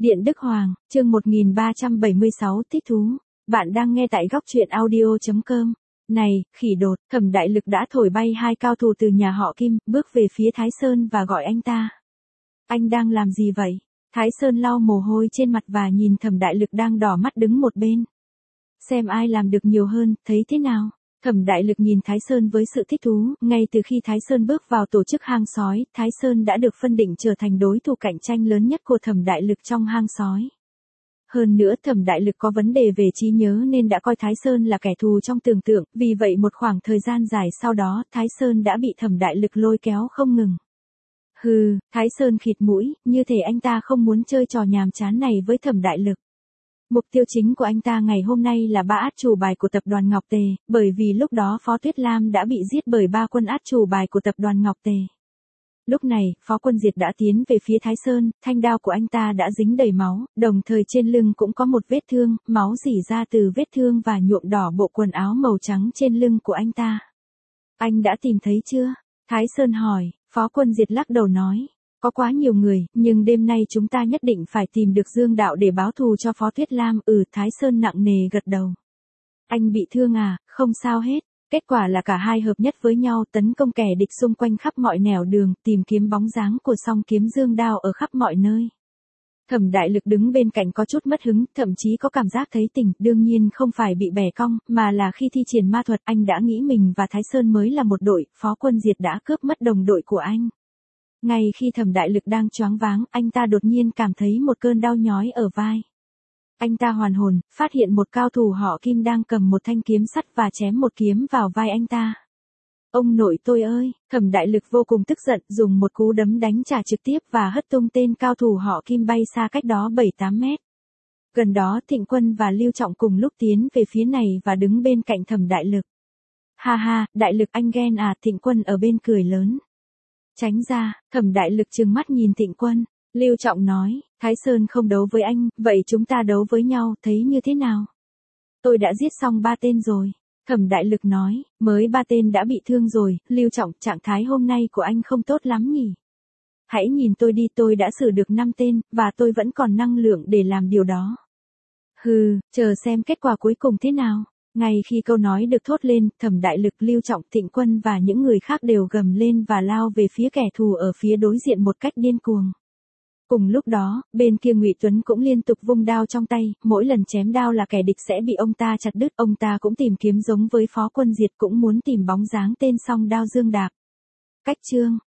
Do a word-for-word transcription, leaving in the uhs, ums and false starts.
Điện Đức Hoàng, chương một nghìn ba trăm bảy mươi sáu thích thú. Bạn đang nghe tại góc truyện audio chấm com. Này, khỉ đột, Thẩm Đại Lực đã thổi bay hai cao thủ từ nhà họ Kim, bước về phía Thái Sơn và gọi anh ta. Anh đang làm gì vậy? Thái Sơn lau mồ hôi trên mặt và nhìn Thẩm Đại Lực đang đỏ mắt đứng một bên. Xem ai làm được nhiều hơn, thấy thế nào? Thẩm Đại Lực nhìn Thái Sơn với sự thích thú, ngay từ khi Thái Sơn bước vào tổ chức hang sói, Thái Sơn đã được phân định trở thành đối thủ cạnh tranh lớn nhất của Thẩm Đại Lực trong hang sói. Hơn nữa Thẩm Đại Lực có vấn đề về trí nhớ nên đã coi Thái Sơn là kẻ thù trong tưởng tượng, vì vậy một khoảng thời gian dài sau đó, Thái Sơn đã bị Thẩm Đại Lực lôi kéo không ngừng. Hừ, Thái Sơn khịt mũi, như thể anh ta không muốn chơi trò nhàm chán này với Thẩm Đại Lực. Mục tiêu chính của anh ta ngày hôm nay là ba át chủ bài của tập đoàn Ngọc Tề, bởi vì lúc đó Phó Tuyết Lam đã bị giết bởi ba quân át chủ bài của tập đoàn Ngọc Tề. Lúc này, Phó Quân Diệt đã tiến về phía Thái Sơn, thanh đao của anh ta đã dính đầy máu, đồng thời trên lưng cũng có một vết thương, máu rỉ ra từ vết thương và nhuộm đỏ bộ quần áo màu trắng trên lưng của anh ta. Anh đã tìm thấy chưa? Thái Sơn hỏi. Phó Quân Diệt lắc đầu nói. Có quá nhiều người, nhưng đêm nay chúng ta nhất định phải tìm được Dương Đạo để báo thù cho Phó Tuyết Lam. Ừ, Thái Sơn nặng nề gật đầu. Anh bị thương à? Không sao hết. Kết quả là cả hai hợp nhất với nhau tấn công kẻ địch xung quanh khắp mọi nẻo đường, tìm kiếm bóng dáng của song kiếm Dương Đao ở khắp mọi nơi. Thẩm Đại Lực đứng bên cạnh có chút mất hứng, thậm chí có cảm giác thấy tỉnh, đương nhiên không phải bị bẻ cong, mà là khi thi triển ma thuật anh đã nghĩ mình và Thái Sơn mới là một đội, Phó Quân Diệt đã cướp mất đồng đội của anh. Ngay khi Thẩm Đại Lực đang choáng váng, anh ta đột nhiên cảm thấy một cơn đau nhói ở vai. Anh ta hoàn hồn, phát hiện một cao thủ họ Kim đang cầm một thanh kiếm sắt và chém một kiếm vào vai anh ta. Ông nội tôi ơi, Thẩm Đại Lực vô cùng tức giận, dùng một cú đấm đánh trả trực tiếp và hất tung tên cao thủ họ Kim bay xa cách đó bảy tám mét. Gần đó Thịnh Quân và Lưu Trọng cùng lúc tiến về phía này và đứng bên cạnh Thẩm Đại Lực. Ha ha, Đại Lực anh ghen à? Thịnh Quân ở bên cười lớn. Tránh ra, Thẩm Đại Lực trừng mắt nhìn Thịnh Quân. Lưu Trọng nói, Thái Sơn không đấu với anh, vậy chúng ta đấu với nhau, thấy như thế nào? Tôi đã giết xong ba tên rồi. Thẩm Đại Lực nói, mới ba tên đã bị thương rồi. Lưu Trọng, trạng thái hôm nay của anh không tốt lắm nhỉ? Hãy nhìn tôi đi, tôi đã xử được năm tên, và tôi vẫn còn năng lượng để làm điều đó. Hừ, chờ xem kết quả cuối cùng thế nào. Ngay khi câu nói được thốt lên, Thẩm Đại Lực, Lưu Trọng, Thịnh Quân và những người khác đều gầm lên và lao về phía kẻ thù ở phía đối diện một cách điên cuồng. Cùng lúc đó, bên kia Ngụy Tuấn cũng liên tục vung đao trong tay, mỗi lần chém đao là kẻ địch sẽ bị ông ta chặt đứt, ông ta cũng tìm kiếm giống với Phó Quân Diệt, cũng muốn tìm bóng dáng tên song đao Dương Đạp. Cách chương